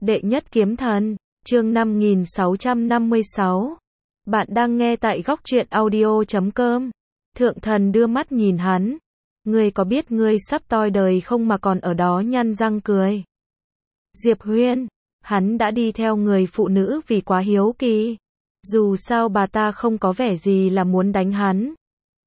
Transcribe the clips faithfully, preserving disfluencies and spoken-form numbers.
Đệ nhất kiếm thần, chương năm nghìn sáu trăm năm mươi sáu. Bạn đang nghe tại góc truyện audio chấm com. Thượng thần đưa mắt nhìn hắn. Ngươi có biết ngươi sắp toi đời không mà còn ở đó nhăn răng cười. Diệp Huyên, hắn đã đi theo người phụ nữ vì quá hiếu kỳ. Dù sao bà ta không có vẻ gì là muốn đánh hắn.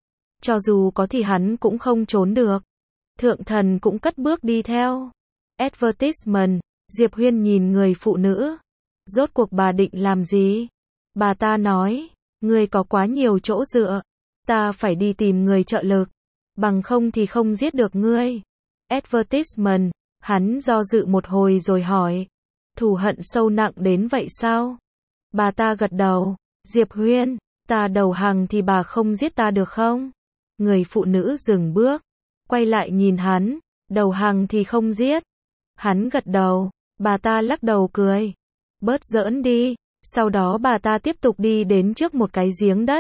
Cho dù có thì hắn cũng không trốn được. Thượng thần cũng cất bước đi theo. Advertisement, Diệp Huyên nhìn người phụ nữ. Rốt cuộc bà định làm gì? Bà ta nói, ngươi có quá nhiều chỗ dựa. Ta phải đi tìm người trợ lực. Bằng không thì không giết được ngươi. Advertisement, hắn do dự một hồi rồi hỏi. Thù hận sâu nặng đến vậy sao? Bà ta gật đầu. Diệp Huyên, ta đầu hàng thì bà không giết ta được không? Người phụ nữ dừng bước. Quay lại nhìn hắn. Đầu hàng thì không giết. Hắn gật đầu. Bà ta lắc đầu cười. Bớt giỡn đi. Sau đó bà ta tiếp tục đi đến trước một cái giếng đất.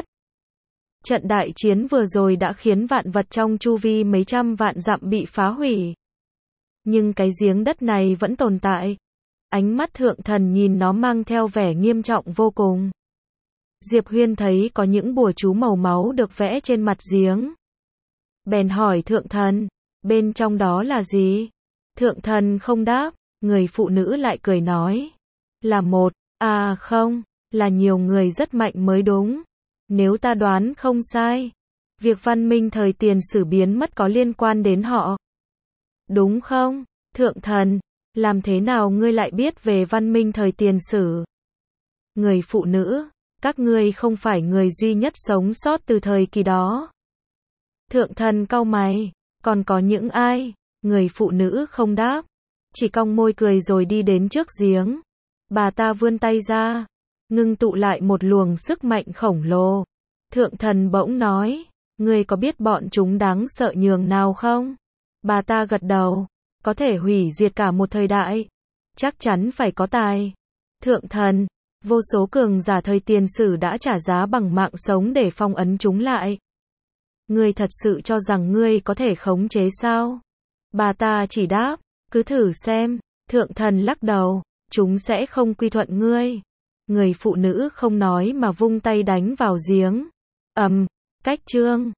Trận đại chiến vừa rồi đã khiến vạn vật trong chu vi mấy trăm vạn dặm bị phá hủy. Nhưng cái giếng đất này vẫn tồn tại. Ánh mắt thượng thần nhìn nó mang theo vẻ nghiêm trọng vô cùng. Diệp Huyên thấy có những bùa chú màu máu được vẽ trên mặt giếng. Bèn hỏi thượng thần, bên trong đó là gì? Thượng thần không đáp, người phụ nữ lại cười nói. Là một, à không, là nhiều người rất mạnh mới đúng. Nếu ta đoán không sai, việc văn minh thời tiền sử biến mất có liên quan đến họ. Đúng không, thượng thần, làm thế nào ngươi lại biết về văn minh thời tiền sử? Người phụ nữ, các ngươi không phải người duy nhất sống sót từ thời kỳ đó. Thượng thần cau mày, còn có những ai? Người phụ nữ không đáp, chỉ cong môi cười rồi đi đến trước giếng. Bà ta vươn tay ra, ngưng tụ lại một luồng sức mạnh khổng lồ. Thượng thần bỗng nói, ngươi có biết bọn chúng đáng sợ nhường nào không? Bà ta gật đầu, có thể hủy diệt cả một thời đại. Chắc chắn phải có tài. Thượng thần, vô số cường giả thời tiền sử đã trả giá bằng mạng sống để phong ấn chúng lại. Ngươi thật sự cho rằng ngươi có thể khống chế sao? Bà ta chỉ đáp, cứ thử xem. Thượng thần lắc đầu, chúng sẽ không quy thuận ngươi. Người phụ nữ không nói mà vung tay đánh vào giếng. Ầm, cách chương.